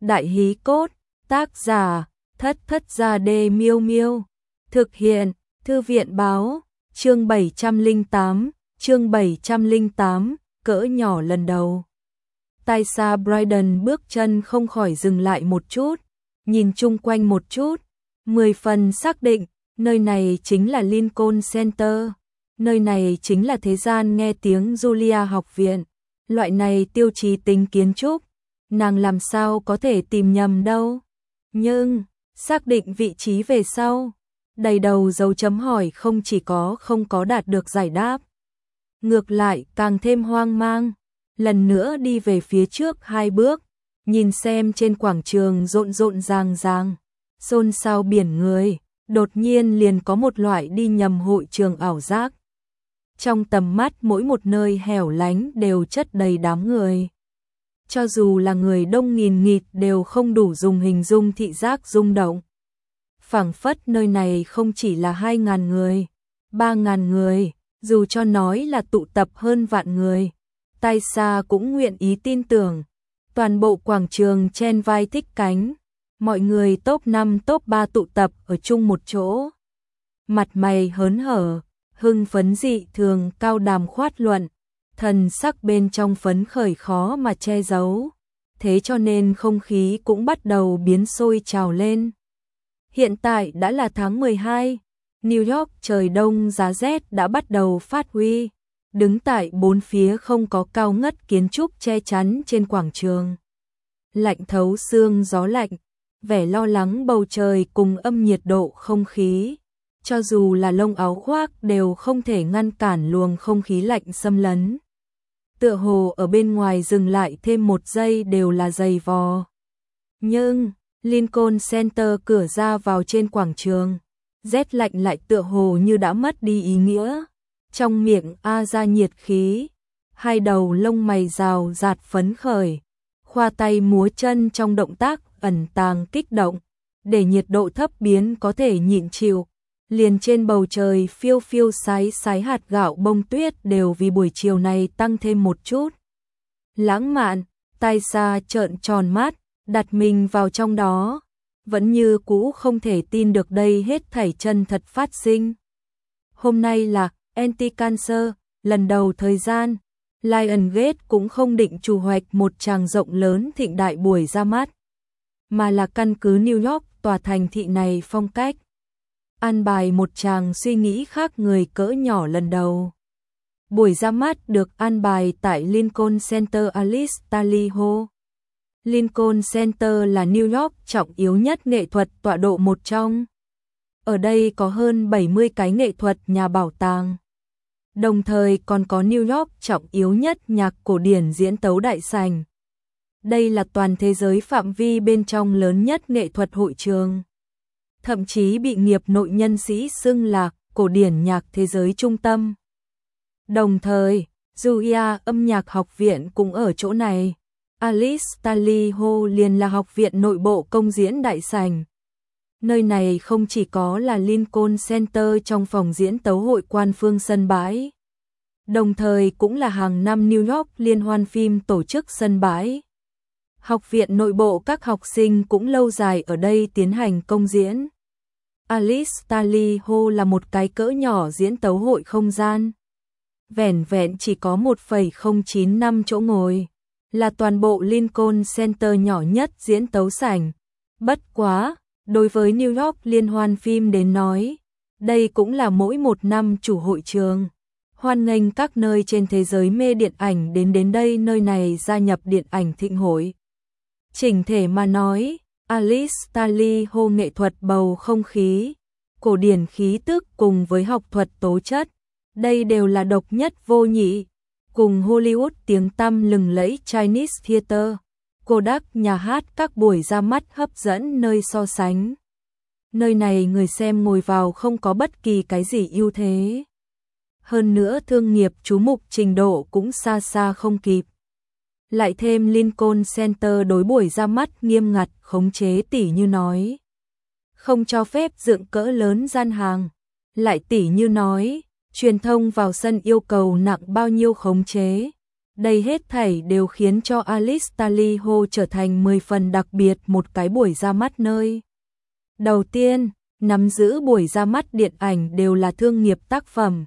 Đại hí cốt, tác giả, Thất Thất Gia Đê Miêu Miêu. Thực hiện, Thư viện báo, chương 708, cỡ nhỏ lần đầu. Taysa Brydon bước chân không khỏi dừng lại một chút, nhìn chung quanh một chút, 10 phần xác định, nơi này chính là Lincoln Center, nơi này chính là thế gian nghe tiếng Julia học viện, loại này tiêu chí tính kiến trúc, nàng làm sao có thể tìm nhầm đâu. Nhưng, xác định vị trí về sau, đầy đầu dấu chấm hỏi không chỉ không có đạt được giải đáp. Ngược lại càng thêm hoang mang, lần nữa đi về phía trước 2 bước, nhìn xem trên quảng trường rộn rộn ràng ràng, xôn xao biển người, đột nhiên liền có một loại đi nhầm hội trường ảo giác. Trong tầm mắt mỗi một nơi hẻo lánh đều chất đầy đám người. Cho dù là người đông nghìn nghịt đều không đủ dùng hình dung thị giác rung động. Phảng phất nơi này không chỉ là 2.000 người, 3.000 người, dù cho nói là tụ tập hơn vạn người. Taysa cũng nguyện ý tin tưởng. Toàn bộ quảng trường chen vai thích cánh, mọi người top 5 top 3 tụ tập ở chung một chỗ. Mặt mày hớn hở, hưng phấn dị thường cao đàm khoát luận, thần sắc bên trong phấn khởi khó mà che giấu. Thế cho nên không khí cũng bắt đầu biến sôi trào lên. Hiện tại đã là tháng 12, New York trời đông giá rét đã bắt đầu phát huy. Đứng tại bốn phía không có cao ngất kiến trúc che chắn trên quảng trường. Lạnh thấu xương gió lạnh, vẻ lo lắng bầu trời cùng âm nhiệt độ không khí. Cho dù là lông áo khoác đều không thể ngăn cản luồng không khí lạnh xâm lấn. Tựa hồ ở bên ngoài dừng lại thêm một giây đều là dày vò. Nhưng, Lincoln Center cửa ra vào trên quảng trường, rét lạnh lại tựa hồ như đã mất đi ý nghĩa. Trong miệng ra nhiệt khí, hai đầu lông mày rào rạt phấn khởi, khoa tay múa chân trong động tác ẩn tàng kích động, để nhiệt độ thấp biến có thể nhịn chịu. Liền trên bầu trời phiêu phiêu sái hạt gạo bông tuyết đều vì buổi chiều này tăng thêm một chút. Lãng mạn, Taysa trợn tròn mắt, đặt mình vào trong đó, vẫn như cũ không thể tin được đây hết thảy chân thật phát sinh. Hôm nay là Anti-Cancer, lần đầu thời gian, Lionsgate cũng không định chủ hoạch một tràng rộng lớn thịnh đại buổi ra mắt, mà là căn cứ New York tòa thành thị này phong cách. An bài một tràng suy nghĩ khác người cỡ nhỏ lần đầu. Buổi ra mắt được an bài tại Lincoln Center Alice Tally Hall. Lincoln Center là New York trọng yếu nhất nghệ thuật tọa độ một trong. Ở đây có hơn 70 cái nghệ thuật nhà bảo tàng. Đồng thời còn có New York trọng yếu nhất nhạc cổ điển diễn tấu đại sảnh. Đây là toàn thế giới phạm vi bên trong lớn nhất nghệ thuật hội trường. Thậm chí bị nghiệp nội nhân sĩ xưng là cổ điển nhạc thế giới trung tâm. Đồng thời, Julia âm nhạc học viện cũng ở chỗ này. Alice Tally Hall liền là học viện nội bộ công diễn đại sảnh. Nơi này không chỉ có là Lincoln Center trong phòng diễn tấu hội quan phương sân bãi, đồng thời cũng là hàng năm New York liên hoan phim tổ chức sân bãi. Học viện nội bộ các học sinh cũng lâu dài ở đây tiến hành công diễn. Alice Tally Hall là một cái cỡ nhỏ diễn tấu hội không gian. Vẻn vẹn chỉ có 1,095 chỗ ngồi, là toàn bộ Lincoln Center nhỏ nhất diễn tấu sảnh. Bất quá, đối với New York liên hoan phim đến nói, đây cũng là mỗi một năm chủ hội trường. Hoan nghênh các nơi trên thế giới mê điện ảnh đến đây nơi này gia nhập điện ảnh thịnh hội. Chỉnh thể mà nói, Alice Tally Hall nghệ thuật bầu không khí, cổ điển khí tức cùng với học thuật tố chất, đây đều là độc nhất vô nhị, cùng Hollywood tiếng tăm lừng lẫy Chinese Theater, Kodak nhà hát các buổi ra mắt hấp dẫn nơi so sánh. Nơi này người xem ngồi vào không có bất kỳ cái gì ưu thế. Hơn nữa thương nghiệp chú mục trình độ cũng xa xa không kịp. Lại thêm Lincoln Center đối buổi ra mắt nghiêm ngặt khống chế tỉ như nói. Không cho phép dựng cỡ lớn gian hàng. Lại tỉ như nói, truyền thông vào sân yêu cầu nặng bao nhiêu khống chế. Đây hết thảy đều khiến cho Alice Taliho trở thành 10 phần đặc biệt một cái buổi ra mắt nơi. Đầu tiên, nắm giữ buổi ra mắt điện ảnh đều là thương nghiệp tác phẩm.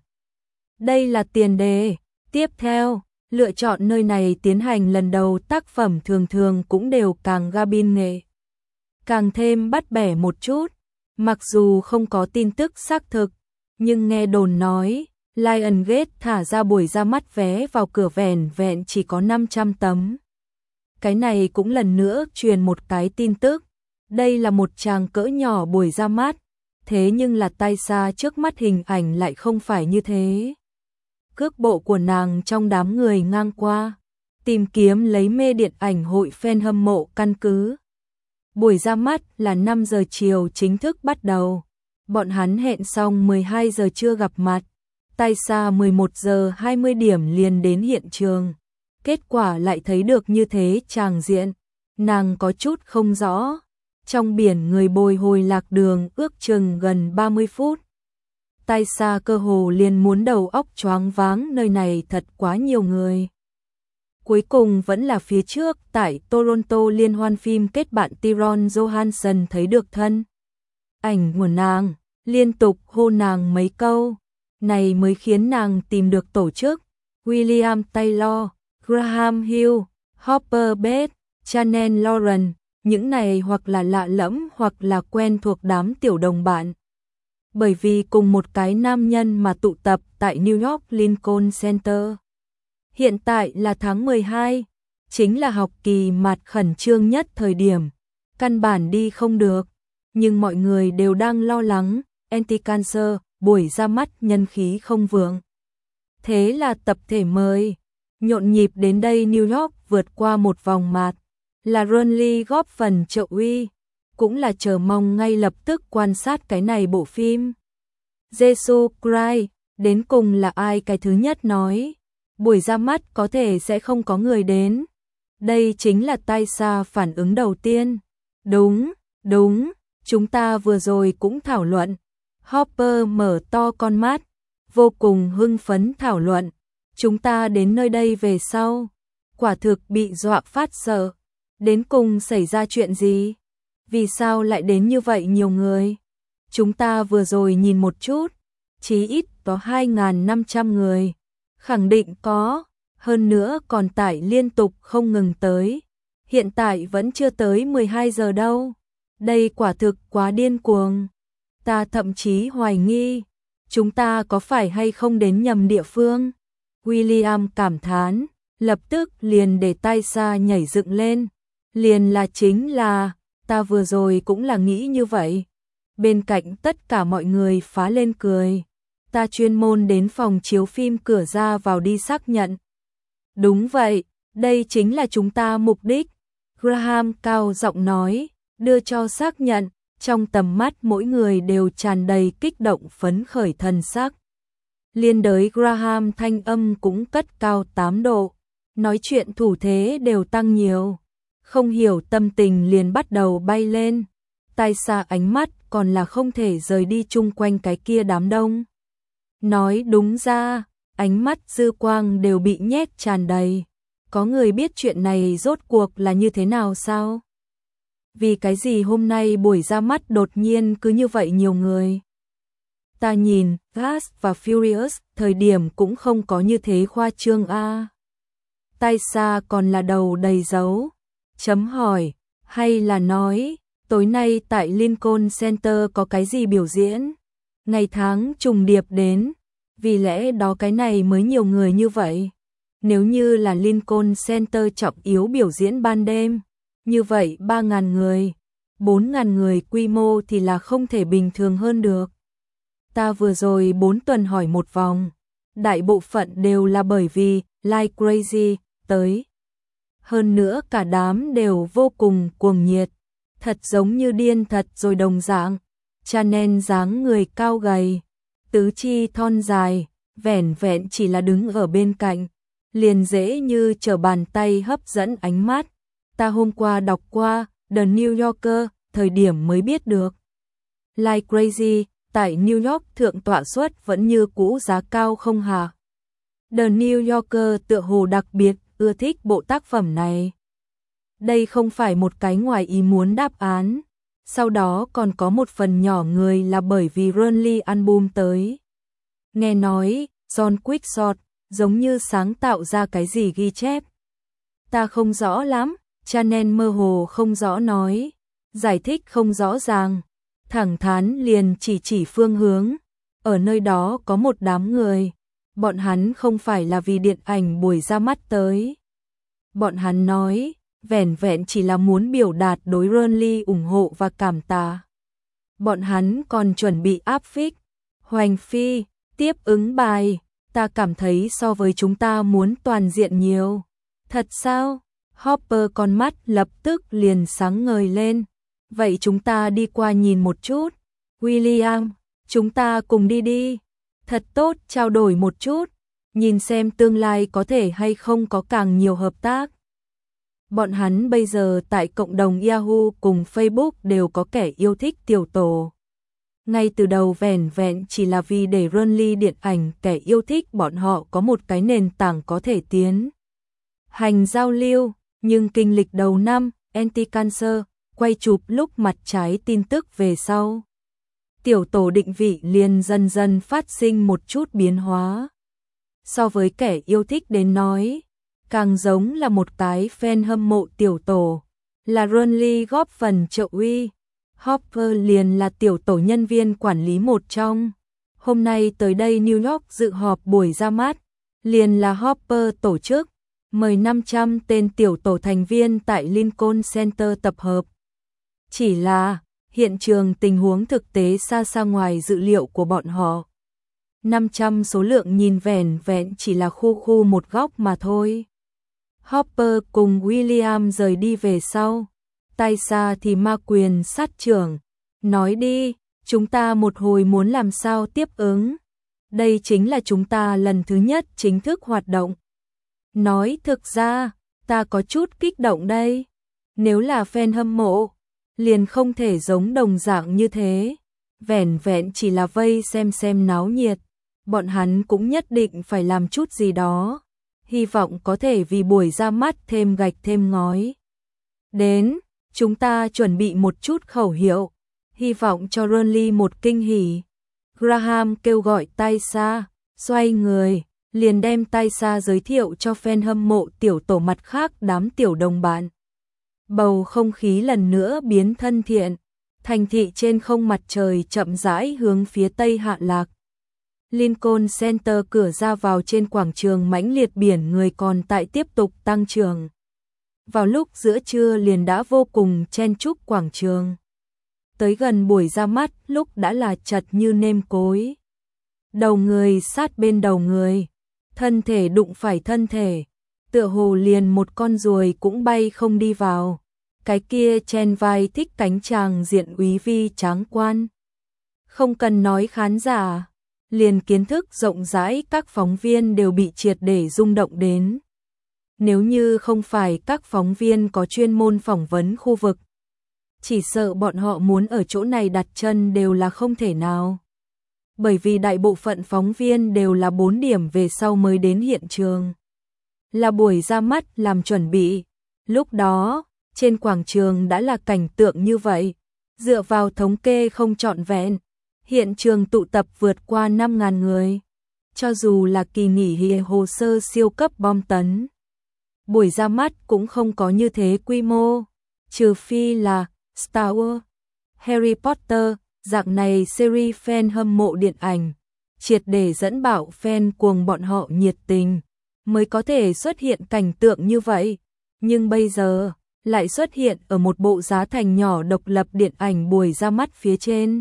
Đây là tiền đề. Tiếp theo, lựa chọn nơi này tiến hành lần đầu tác phẩm thường thường cũng đều càng cabin nghệ. Càng thêm bắt bẻ một chút, mặc dù không có tin tức xác thực, nhưng nghe đồn nói, Lionsgate thả ra buổi ra mắt vé vào cửa vẻn vẹn chỉ có 500 tấm. Cái này cũng lần nữa truyền một cái tin tức, đây là một tràng cỡ nhỏ buổi ra mắt, thế nhưng là tay xa trước mắt hình ảnh lại không phải như thế. Cước bộ của nàng trong đám người ngang qua, tìm kiếm lấy mê điện ảnh hội fan hâm mộ căn cứ. Buổi ra mắt là 5 giờ chiều chính thức bắt đầu. Bọn hắn hẹn xong 12 giờ trưa gặp mặt. Tay xa 11 giờ 20 điểm liền đến hiện trường. Kết quả lại thấy được như thế tràng diện. Nàng có chút không rõ. Trong biển người bồi hồi lạc đường ước chừng gần 30 phút. Tay xa cơ hồ liền muốn đầu óc choáng váng, nơi này thật quá nhiều người. Cuối cùng vẫn là phía trước tại Toronto liên hoan phim kết bạn Tyrone Johansson thấy được thân ảnh của nàng, liên tục hô nàng mấy câu, này mới khiến nàng tìm được tổ chức. William Taylor, Graham Hill, Hopper Bates, Chanel Lauren, những này hoặc là lạ lẫm hoặc là quen thuộc đám tiểu đồng bạn. Bởi vì cùng một cái nam nhân mà tụ tập tại New York Lincoln Center. Hiện tại là tháng 12, chính là học kỳ mạt khẩn trương nhất thời điểm, căn bản đi không được, nhưng mọi người đều đang lo lắng, anti-cancer, buổi ra mắt nhân khí không vượng. Thế là tập thể mời, nhộn nhịp đến đây New York vượt qua một vòng mạt, là Runley góp phần trợ uy, cũng là chờ mong ngay lập tức quan sát cái này bộ phim. Jesus Christ, đến cùng là ai cái thứ nhất nói, buổi ra mắt có thể sẽ không có người đến. Đây chính là tay xa phản ứng đầu tiên. Đúng, chúng ta vừa rồi cũng thảo luận. Hopper mở to con mắt, vô cùng hưng phấn thảo luận. Chúng ta đến nơi đây về sau, quả thực bị dọa phát sợ. Đến cùng xảy ra chuyện gì? Vì sao lại đến như vậy nhiều người? Chúng ta vừa rồi nhìn một chút, chí ít có 2.500 người. Khẳng định có, hơn nữa còn tải liên tục không ngừng tới. Hiện tại vẫn chưa tới 12 giờ đâu. Đây quả thực quá điên cuồng. Ta thậm chí hoài nghi, chúng ta có phải hay không đến nhầm địa phương? William cảm thán, lập tức liền để tay xa nhảy dựng lên. Chính là, ta vừa rồi cũng là nghĩ như vậy. Bên cạnh tất cả mọi người phá lên cười. Ta chuyên môn đến phòng chiếu phim cửa ra vào đi xác nhận. Đúng vậy, đây chính là chúng ta mục đích. Graham cao giọng nói, đưa cho xác nhận, trong tầm mắt mỗi người đều tràn đầy kích động phấn khởi thần sắc. Liên đới Graham thanh âm cũng cất cao 8 độ, nói chuyện thủ thế đều tăng nhiều. Không hiểu tâm tình liền bắt đầu bay lên, tay xa ánh mắt còn là không thể rời đi chung quanh cái kia đám đông. Nói đúng ra, ánh mắt dư quang đều bị nhét tràn đầy. Có người biết chuyện này rốt cuộc là như thế nào sao? Vì cái gì hôm nay buổi ra mắt đột nhiên cứ như vậy nhiều người? Ta nhìn Fast và Furious thời điểm cũng không có như thế khoa trương a. Tay xa còn là đầu đầy dấu. Chấm hỏi, hay là nói, tối nay tại Lincoln Center có cái gì biểu diễn? Ngày tháng trùng điệp đến, vì lẽ đó cái này mới nhiều người như vậy. Nếu như là Lincoln Center trọng yếu biểu diễn ban đêm, như vậy 3.000 người, 4.000 người quy mô thì là không thể bình thường hơn được. Ta vừa rồi 4 tuần hỏi một vòng, đại bộ phận đều là bởi vì Like Crazy tới. Hơn nữa cả đám đều vô cùng cuồng nhiệt, thật giống như điên thật rồi đồng dạng. Chanel dáng người cao gầy, tứ chi thon dài, vẻn vẹn chỉ là đứng ở bên cạnh, liền dễ như trở bàn tay hấp dẫn ánh mắt. Ta hôm qua đọc qua The New Yorker, thời điểm mới biết được. Like Crazy, tại New York thượng tọa suất vẫn như cũ giá cao không hả? The New Yorker tựa hồ đặc biệt ưa thích bộ tác phẩm này. Đây không phải một cái ngoài ý muốn đáp án. Sau đó còn có một phần nhỏ người là bởi vì Runly album tới. Nghe nói, John Quickshot giống như sáng tạo ra cái gì ghi chép. Ta không rõ lắm, Chanel mơ hồ không rõ nói, giải thích không rõ ràng, thẳng thắn liền chỉ phương hướng. Ở nơi đó có một đám người, bọn hắn không phải là vì điện ảnh buổi ra mắt tới. Bọn hắn nói, vẻn vẹn chỉ là muốn biểu đạt đối Runly ủng hộ và cảm tạ. Bọn hắn còn chuẩn bị áp phích, hoành phi, tiếp ứng bài, ta cảm thấy so với chúng ta muốn toàn diện nhiều. Thật sao? Hopper con mắt lập tức liền sáng ngời lên. Vậy chúng ta đi qua nhìn một chút. William, chúng ta cùng đi đi. Thật tốt, trao đổi một chút. Nhìn xem tương lai có thể hay không có càng nhiều hợp tác. Bọn hắn bây giờ tại cộng đồng Yahoo cùng Facebook đều có kẻ yêu thích tiểu tổ. Ngay từ đầu vẻn vẹn chỉ là vì để Runly điện ảnh kẻ yêu thích bọn họ có một cái nền tảng có thể tiến hành giao lưu, nhưng kinh lịch đầu năm, Anti-Cancer, quay chụp lúc mặt trái tin tức về sau. Tiểu tổ định vị liền dần dần phát sinh một chút biến hóa. So với kẻ yêu thích đến nói, càng giống là một cái fan hâm mộ tiểu tổ, là Runly góp phần trợ uy. Hopper liền là tiểu tổ nhân viên quản lý một trong. Hôm nay tới đây New York dự họp buổi ra mắt, liền là Hopper tổ chức, mời 500 tên tiểu tổ thành viên tại Lincoln Center tập hợp. Chỉ là, hiện trường tình huống thực tế xa xa ngoài dự liệu của bọn họ. 500 số lượng nhìn vẻn vẹn chỉ là khu một góc mà thôi. Hopper cùng William rời đi về sau. Tay xa thì ma quyền sát trưởng. Nói đi, chúng ta một hồi muốn làm sao tiếp ứng. Đây chính là chúng ta lần thứ nhất chính thức hoạt động. Nói thực ra, ta có chút kích động đây. Nếu là fan hâm mộ, liền không thể giống đồng dạng như thế. Vẻn vẹn chỉ là vây xem náo nhiệt. Bọn hắn cũng nhất định phải làm chút gì đó. Hy vọng có thể vì buổi ra mắt thêm gạch thêm ngói. Đến, chúng ta chuẩn bị một chút khẩu hiệu. Hy vọng cho Runly một kinh hỉ. Graham kêu gọi Taisa, xoay người, liền đem Taisa giới thiệu cho fan hâm mộ tiểu tổ mặt khác đám tiểu đồng bạn. Bầu không khí lần nữa biến thân thiện. Thành thị trên không mặt trời chậm rãi hướng phía tây hạ lạc. Lincoln Center cửa ra vào trên quảng trường mãnh liệt biển người còn tại tiếp tục tăng trưởng. Vào lúc giữa trưa liền đã vô cùng chen chúc quảng trường. Tới gần buổi ra mắt lúc đã là chật như nêm cối. Đầu người sát bên đầu người, thân thể đụng phải thân thể, tựa hồ liền một con ruồi cũng bay không đi vào. Cái kia chen vai thích cánh chàng diện úy vi tráng quan. Không cần nói khán giả, liền kiến thức rộng rãi các phóng viên đều bị triệt để rung động đến. Nếu như không phải các phóng viên có chuyên môn phỏng vấn khu vực, chỉ sợ bọn họ muốn ở chỗ này đặt chân đều là không thể nào. Bởi vì đại bộ phận phóng viên đều là 4 điểm về sau mới đến hiện trường. Là buổi ra mắt làm chuẩn bị. Lúc đó, trên quảng trường đã là cảnh tượng như vậy. Dựa vào thống kê không trọn vẹn, hiện trường tụ tập vượt qua 5.000 người. Cho dù là kỳ nghỉ hè hồ sơ siêu cấp bom tấn, buổi ra mắt cũng không có như thế quy mô. Trừ phi là Star Wars, Harry Potter, dạng này series fan hâm mộ điện ảnh, triệt để dẫn bảo fan cuồng bọn họ nhiệt tình, mới có thể xuất hiện cảnh tượng như vậy. Nhưng bây giờ, lại xuất hiện ở một bộ giá thành nhỏ độc lập điện ảnh buổi ra mắt phía trên.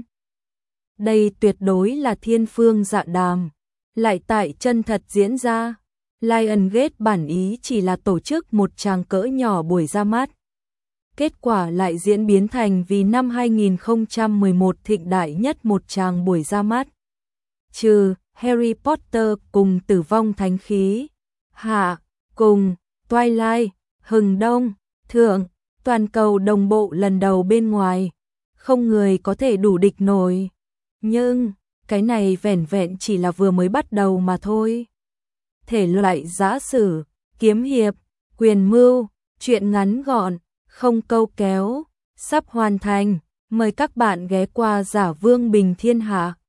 Đây tuyệt đối là thiên phương dạ đàm, lại tại chân thật diễn ra. Lionsgate bản ý chỉ là tổ chức một tràng cỡ nhỏ buổi ra mắt. Kết quả lại diễn biến thành vì năm 2011 thịnh đại nhất một tràng buổi ra mắt. Trừ Harry Potter cùng Tử vong thánh khí, Hạ cùng Twilight, Hừng Đông, Thượng, toàn cầu đồng bộ lần đầu bên ngoài, không người có thể đủ địch nổi. Nhưng, cái này vẻn vẹn chỉ là vừa mới bắt đầu mà thôi. thể loại giã sử, kiếm hiệp, quyền mưu, truyện ngắn gọn, không câu kéo, sắp hoàn thành. Mời các bạn ghé qua Giả Vương Bình Thiên Hạ.